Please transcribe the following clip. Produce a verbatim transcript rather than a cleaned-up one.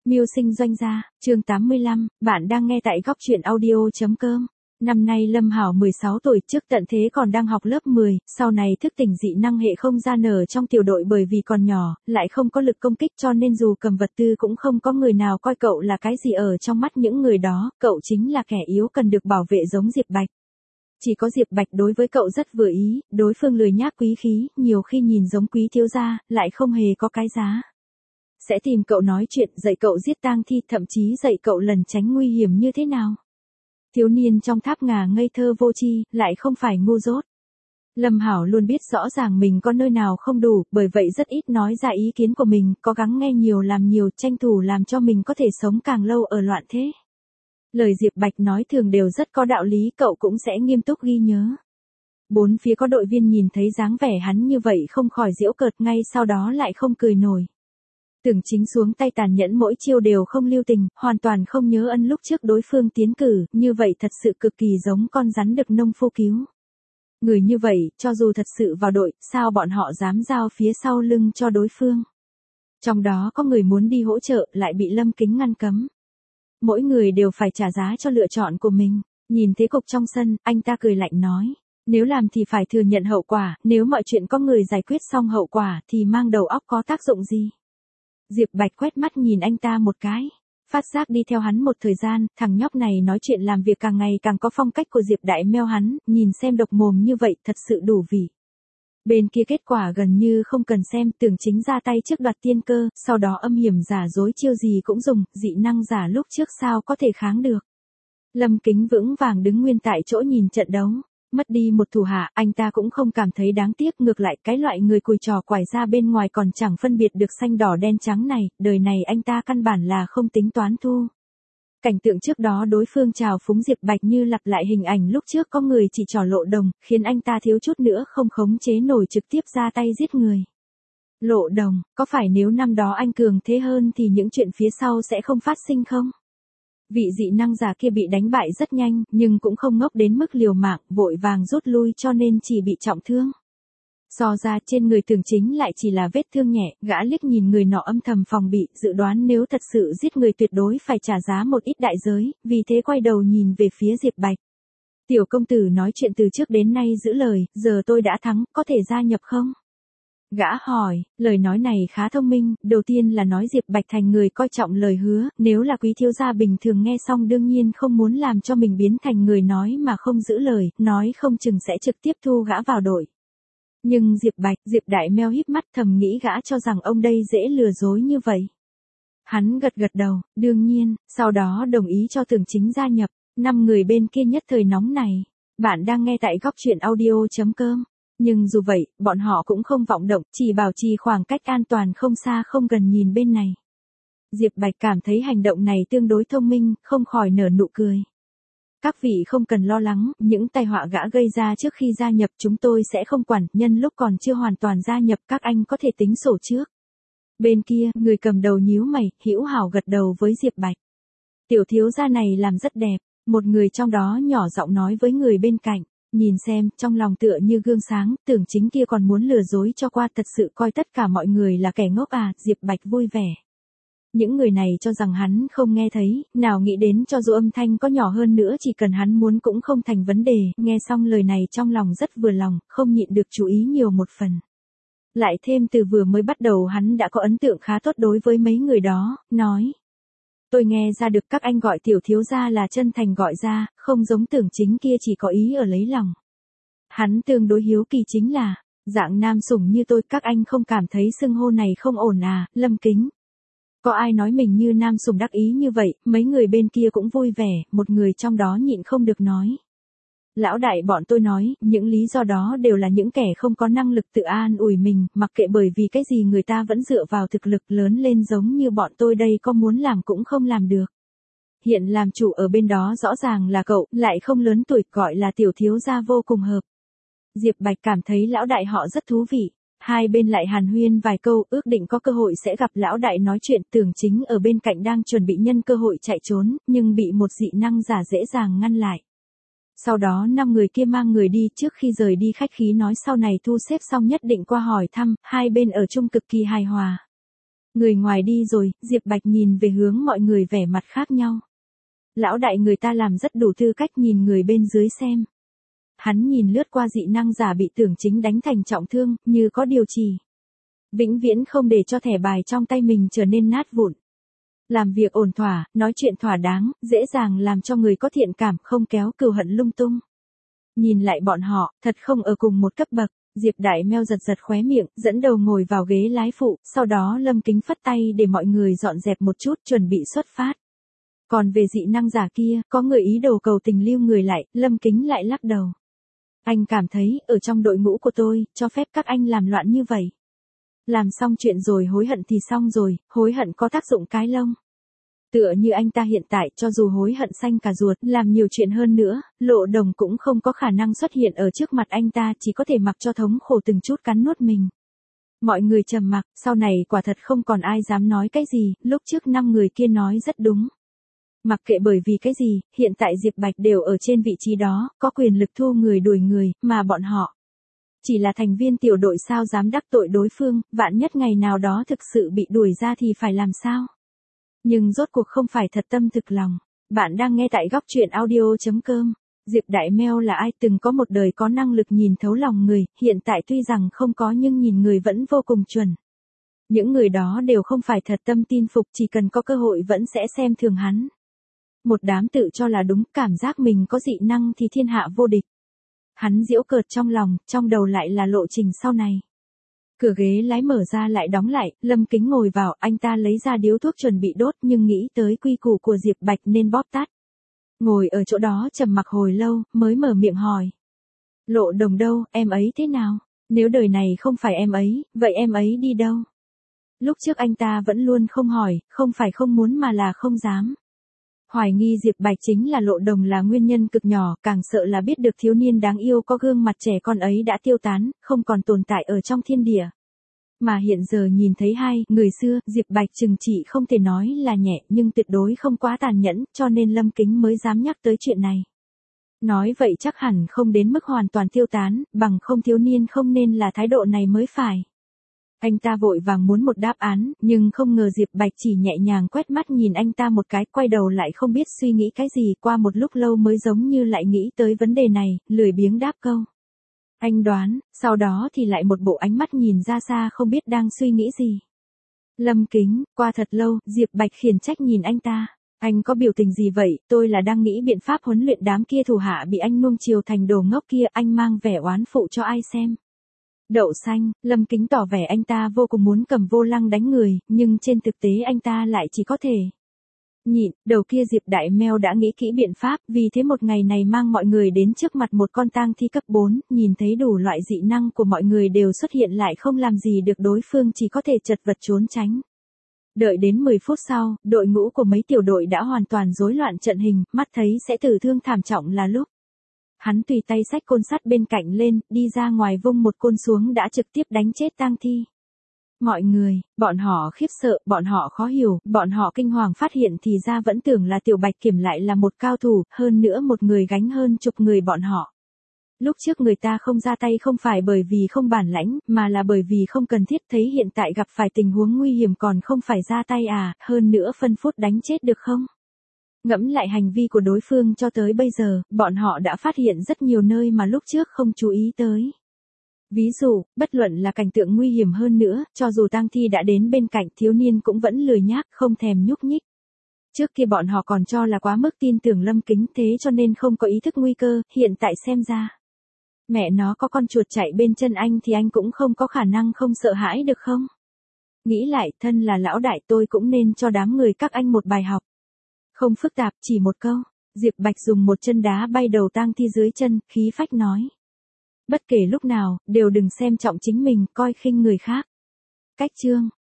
Mưu sinh doanh gia, chương tám mươi lăm, bạn đang nghe tại góc truyện audio.com. Năm nay Lâm Hảo mười sáu tuổi, trước tận thế còn đang học lớp mười, sau này thức tỉnh dị năng hệ không gian nở trong tiểu đội bởi vì còn nhỏ, lại không có lực công kích cho nên dù cầm vật tư cũng không có người nào coi cậu là cái gì ở trong mắt những người đó, cậu chính là kẻ yếu cần được bảo vệ giống Diệp Bạch. Chỉ có Diệp Bạch đối với cậu rất vừa ý, đối phương lười nhác quý khí, nhiều khi nhìn giống quý thiếu gia, lại không hề có cái giá. Sẽ tìm cậu nói chuyện, dạy cậu giết tang thi, thậm chí dạy cậu lần tránh nguy hiểm như thế nào. Thiếu niên trong tháp ngà ngây thơ vô tri, lại không phải ngu dốt. Lâm Hảo luôn biết rõ ràng mình có nơi nào không đủ, bởi vậy rất ít nói ra ý kiến của mình, cố gắng nghe nhiều làm nhiều, tranh thủ làm cho mình có thể sống càng lâu ở loạn thế. Lời Diệp Bạch nói thường đều rất có đạo lý, cậu cũng sẽ nghiêm túc ghi nhớ. Bốn phía có đội viên nhìn thấy dáng vẻ hắn như vậy không khỏi giễu cợt, ngay sau đó lại không cười nổi. Tưởng Chính xuống tay tàn nhẫn, mỗi chiêu đều không lưu tình, hoàn toàn không nhớ ân lúc trước đối phương tiến cử, như vậy thật sự cực kỳ giống con rắn được nông phu cứu. Người như vậy, cho dù thật sự vào đội, sao bọn họ dám giao phía sau lưng cho đối phương. Trong đó có người muốn đi hỗ trợ, lại bị Lâm Kính ngăn cấm. Mỗi người đều phải trả giá cho lựa chọn của mình. Nhìn thế cục trong sân, anh ta cười lạnh nói. Nếu làm thì phải thừa nhận hậu quả, nếu mọi chuyện có người giải quyết xong hậu quả thì mang đầu óc có tác dụng gì. Diệp Bạch quét mắt nhìn anh ta một cái. Phát giác đi theo hắn một thời gian, thằng nhóc này nói chuyện làm việc càng ngày càng có phong cách của Diệp Đại Meo hắn, nhìn xem độc mồm như vậy thật sự đủ vị. Bên kia kết quả gần như không cần xem, Tưởng Chính ra tay trước đoạt tiên cơ, sau đó âm hiểm giả dối chiêu gì cũng dùng, dị năng giả lúc trước sao có thể kháng được. Lâm Kính vững vàng đứng nguyên tại chỗ nhìn trận đấu. Mất đi một thủ hạ, anh ta cũng không cảm thấy đáng tiếc, ngược lại cái loại người cùi trò quải ra bên ngoài còn chẳng phân biệt được xanh đỏ đen trắng này, đời này anh ta căn bản là không tính toán thu. Cảnh tượng trước đó đối phương chào phúng Diệp Bạch như lặp lại hình ảnh lúc trước có người chỉ trỏ Lộ Đồng, khiến anh ta thiếu chút nữa không khống chế nổi trực tiếp ra tay giết người. Lộ Đồng, có phải nếu năm đó anh cường thế hơn thì những chuyện phía sau sẽ không phát sinh không? Vị dị năng giả kia bị đánh bại rất nhanh, nhưng cũng không ngốc đến mức liều mạng, vội vàng rút lui cho nên chỉ bị trọng thương. So ra trên người Tưởng Chính lại chỉ là vết thương nhẹ, gã liếc nhìn người nọ âm thầm phòng bị, dự đoán nếu thật sự giết người tuyệt đối phải trả giá một ít đại giới, vì thế quay đầu nhìn về phía Diệp Bạch. Tiểu công tử nói chuyện từ trước đến nay giữ lời, giờ tôi đã thắng, có thể gia nhập không? Gã hỏi, lời nói này khá thông minh, đầu tiên là nói Diệp Bạch thành người coi trọng lời hứa, nếu là quý thiếu gia bình thường nghe xong đương nhiên không muốn làm cho mình biến thành người nói mà không giữ lời, nói không chừng sẽ trực tiếp thu gã vào đội. Nhưng Diệp Bạch, Diệp Đại Meo híp mắt thầm nghĩ gã cho rằng ông đây dễ lừa dối như vậy. Hắn gật gật đầu, đương nhiên, sau đó đồng ý cho Tưởng Chính gia nhập, năm người bên kia nhất thời nóng này. Bạn đang nghe tại góc truyện audio.com. Nhưng dù vậy, bọn họ cũng không vọng động, chỉ bảo trì khoảng cách an toàn không xa không gần nhìn bên này. Diệp Bạch cảm thấy hành động này tương đối thông minh, không khỏi nở nụ cười. Các vị không cần lo lắng, những tai họa gã gây ra trước khi gia nhập chúng tôi sẽ không quản, nhân lúc còn chưa hoàn toàn gia nhập các anh có thể tính sổ trước. Bên kia, người cầm đầu nhíu mày, hữu hảo gật đầu với Diệp Bạch. Tiểu thiếu gia này làm rất đẹp, một người trong đó nhỏ giọng nói với người bên cạnh. Nhìn xem, trong lòng tựa như gương sáng, Tưởng Chính kia còn muốn lừa dối cho qua, thật sự coi tất cả mọi người là kẻ ngốc à, Diệp Bạch vui vẻ. Những người này cho rằng hắn không nghe thấy, nào nghĩ đến cho dù âm thanh có nhỏ hơn nữa chỉ cần hắn muốn cũng không thành vấn đề, nghe xong lời này trong lòng rất vừa lòng, không nhịn được chú ý nhiều một phần. Lại thêm từ vừa mới bắt đầu hắn đã có ấn tượng khá tốt đối với mấy người đó, nói. Tôi nghe ra được các anh gọi tiểu thiếu gia là chân thành gọi ra, không giống Tưởng Chính kia chỉ có ý ở lấy lòng. Hắn tương đối hiếu kỳ chính là, dạng nam sủng như tôi các anh không cảm thấy xưng hô này không ổn à, Lâm Kính. Có ai nói mình như nam sủng đắc ý như vậy, mấy người bên kia cũng vui vẻ, một người trong đó nhịn không được nói. Lão đại bọn tôi nói, những lý do đó đều là những kẻ không có năng lực tự an ủi mình, mặc kệ bởi vì cái gì người ta vẫn dựa vào thực lực lớn lên giống như bọn tôi đây có muốn làm cũng không làm được. Hiện làm chủ ở bên đó rõ ràng là cậu, lại không lớn tuổi, gọi là tiểu thiếu gia vô cùng hợp. Diệp Bạch cảm thấy lão đại họ rất thú vị. Hai bên lại hàn huyên vài câu, ước định có cơ hội sẽ gặp lão đại nói chuyện. Tưởng Chính ở bên cạnh đang chuẩn bị nhân cơ hội chạy trốn, nhưng bị một dị năng giả dễ dàng ngăn lại. Sau đó năm người kia mang người đi, trước khi rời đi khách khí nói sau này thu xếp xong nhất định qua hỏi thăm, hai bên ở chung cực kỳ hài hòa. Người ngoài đi rồi, Diệp Bạch nhìn về hướng mọi người vẻ mặt khác nhau. Lão đại người ta làm rất đủ tư cách nhìn người bên dưới xem. Hắn nhìn lướt qua dị năng giả bị Tưởng Chính đánh thành trọng thương, như có điều chỉ. Vĩnh viễn không để cho thẻ bài trong tay mình trở nên nát vụn. Làm việc ổn thỏa, nói chuyện thỏa đáng, dễ dàng làm cho người có thiện cảm, không kéo cừu hận lung tung. Nhìn lại bọn họ, thật không ở cùng một cấp bậc. Diệp Đại Meo giật giật khóe miệng, dẫn đầu ngồi vào ghế lái phụ, sau đó Lâm Kính phất tay để mọi người dọn dẹp một chút, chuẩn bị xuất phát. Còn về dị năng giả kia, có người ý đồ cầu tình lưu người lại, Lâm Kính lại lắc đầu. Anh cảm thấy, ở trong đội ngũ của tôi, cho phép các anh làm loạn như vậy. Làm xong chuyện rồi hối hận thì xong rồi, hối hận có tác dụng cái lông. Tựa như anh ta hiện tại, cho dù hối hận xanh cả ruột, làm nhiều chuyện hơn nữa, Lộ Đồng cũng không có khả năng xuất hiện ở trước mặt anh ta, chỉ có thể mặc cho thống khổ từng chút cắn nuốt mình. Mọi người trầm mặc, sau này quả thật không còn ai dám nói cái gì, lúc trước năm người kia nói rất đúng. Mặc kệ bởi vì cái gì, hiện tại Diệp Bạch đều ở trên vị trí đó, có quyền lực thu người đuổi người, mà bọn họ chỉ là thành viên tiểu đội sao dám đắc tội đối phương, vạn nhất ngày nào đó thực sự bị đuổi ra thì phải làm sao? Nhưng rốt cuộc không phải thật tâm thực lòng. Bạn đang nghe tại góc truyện audio chấm com. Diệp Đại Meo là ai từng có một đời có năng lực nhìn thấu lòng người, hiện tại tuy rằng không có nhưng nhìn người vẫn vô cùng chuẩn. Những người đó đều không phải thật tâm tin phục, chỉ cần có cơ hội vẫn sẽ xem thường hắn. Một đám tự cho là đúng, cảm giác mình có dị năng thì thiên hạ vô địch. Hắn giễu cợt trong lòng, trong đầu lại là lộ trình sau này. Cửa ghế lái mở ra lại đóng lại, Lâm Kính ngồi vào, anh ta lấy ra điếu thuốc chuẩn bị đốt nhưng nghĩ tới quy củ của Diệp Bạch nên bóp tắt. Ngồi ở chỗ đó trầm mặc hồi lâu, mới mở miệng hỏi. Lộ Đồng đâu, em ấy thế nào? Nếu đời này không phải em ấy, vậy em ấy đi đâu? Lúc trước anh ta vẫn luôn không hỏi, không phải không muốn mà là không dám. Hoài nghi Diệp Bạch chính là Lộ Đồng là nguyên nhân cực nhỏ, càng sợ là biết được thiếu niên đáng yêu có gương mặt trẻ con ấy đã tiêu tán, không còn tồn tại ở trong thiên địa. Mà hiện giờ nhìn thấy hai người xưa, Diệp Bạch chừng chỉ không thể nói là nhẹ nhưng tuyệt đối không quá tàn nhẫn, cho nên Lâm Kính mới dám nhắc tới chuyện này. Nói vậy chắc hẳn không đến mức hoàn toàn tiêu tán, bằng không thiếu niên không nên là thái độ này mới phải. Anh ta vội vàng muốn một đáp án, nhưng không ngờ Diệp Bạch chỉ nhẹ nhàng quét mắt nhìn anh ta một cái, quay đầu lại không biết suy nghĩ cái gì, qua một lúc lâu mới giống như lại nghĩ tới vấn đề này, lười biếng đáp câu. Anh đoán, sau đó thì lại một bộ ánh mắt nhìn ra xa không biết đang suy nghĩ gì. Lâm Kính, qua thật lâu, Diệp Bạch khiển trách nhìn anh ta. Anh có biểu tình gì vậy, tôi là đang nghĩ biện pháp huấn luyện đám kia thủ hạ bị anh nuông chiều thành đồ ngốc kia, anh mang vẻ oán phụ cho ai xem. Đậu xanh, Lâm Kính tỏ vẻ anh ta vô cùng muốn cầm vô lăng đánh người, nhưng trên thực tế anh ta lại chỉ có thể nhịn. Đầu kia Diệp Đại Meo đã nghĩ kỹ biện pháp, vì thế một ngày này mang mọi người đến trước mặt một con tang thi cấp bốn, nhìn thấy đủ loại dị năng của mọi người đều xuất hiện lại không làm gì được đối phương, chỉ có thể chật vật trốn tránh. Đợi đến mười phút sau, đội ngũ của mấy tiểu đội đã hoàn toàn rối loạn trận hình, mắt thấy sẽ tử thương thảm trọng là lúc. Hắn tùy tay xách côn sắt bên cạnh lên, đi ra ngoài vung một côn xuống đã trực tiếp đánh chết tang thi. Mọi người, bọn họ khiếp sợ, bọn họ khó hiểu, bọn họ kinh hoàng phát hiện thì ra vẫn tưởng là Tiểu Bạch Kiểm lại là một cao thủ, hơn nữa một người gánh hơn chục người bọn họ. Lúc trước người ta không ra tay không phải bởi vì không bản lãnh, mà là bởi vì không cần thiết, thấy hiện tại gặp phải tình huống nguy hiểm còn không phải ra tay à, hơn nữa phân phút đánh chết được không? Ngẫm lại hành vi của đối phương cho tới bây giờ, bọn họ đã phát hiện rất nhiều nơi mà lúc trước không chú ý tới. Ví dụ, bất luận là cảnh tượng nguy hiểm hơn nữa, cho dù tang thi đã đến bên cạnh, thiếu niên cũng vẫn lười nhác, không thèm nhúc nhích. Trước kia bọn họ còn cho là quá mức tin tưởng Lâm Kính, thế cho nên không có ý thức nguy cơ, hiện tại xem ra. Mẹ nó có con chuột chạy bên chân anh thì anh cũng không có khả năng không sợ hãi được không? Nghĩ lại, thân là lão đại tôi cũng nên cho đám người các anh một bài học. Không phức tạp, chỉ một câu. Diệp Bạch dùng một chân đá bay đầu tang thi dưới chân, khí phách nói. Bất kể lúc nào, đều đừng xem trọng chính mình, coi khinh người khác. Cách chương.